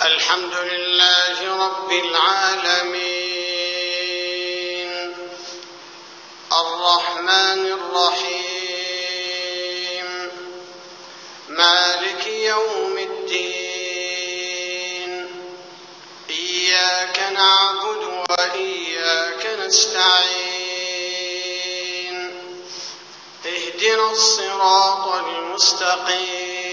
الحمد لله رب العالمين الرحمن الرحيم مالك يوم الدين إياك نعبد وإياك نستعين اهدنا الصراط المستقيم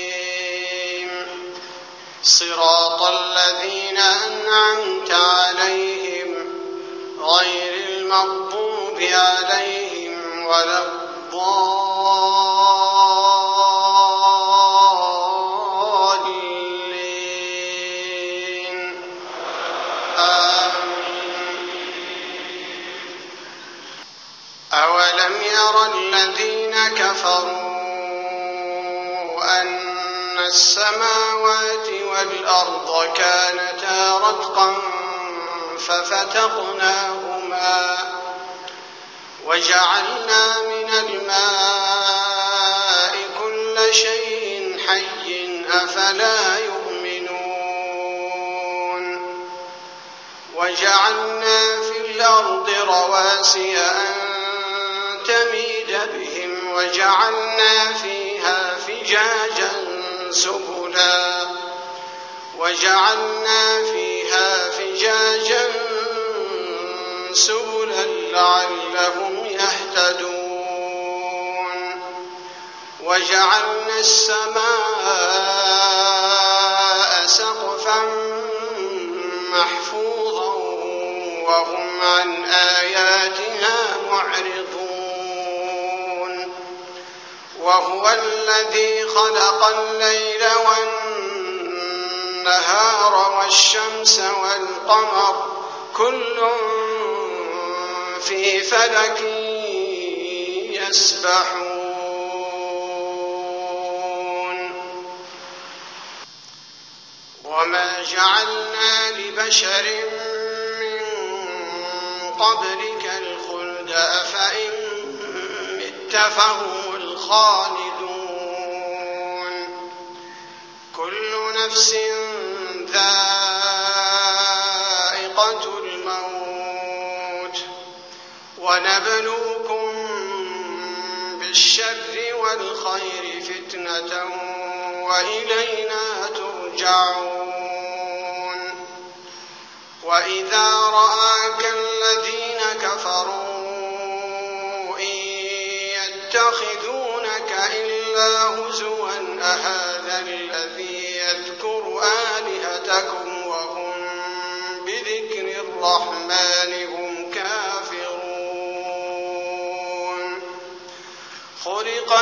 صراط الذين أنعمت عليهم غير المغضوب عليهم ولا الضالين آمين. أولم ير الذين كفروا أن السماوات والأرض كانتا رتقا ففتقناهما وجعلنا من الماء كل شيء حي أفلا يؤمنون وجعلنا في الأرض رواسي أن تميد بهم وجعلنا فيها فجاجا سبلا لعلهم يهتدون وجعلنا السماء سقفا محفوظا وهم عن آياتها معرضون وهو الذي خلق الليل والنهار والشمس والقمر كل في فلك يسبحون وما جعلنا لبشر من قبلك الخلد أفإن مت فهم الخالدون كل نفس ذائقة الموت ونبلوكم بالشر والخير فتنة وإلينا ترجعون وإذا رآك الذين كفروا إن يتخذونك إلا هزوا أهذا الذي يذكر آلهتكم وهم بذكر الرحمن هم كافرون خلق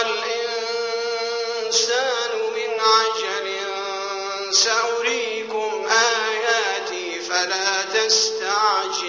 الإنسان من عجل سأريكم آياتي فلا تستعجلون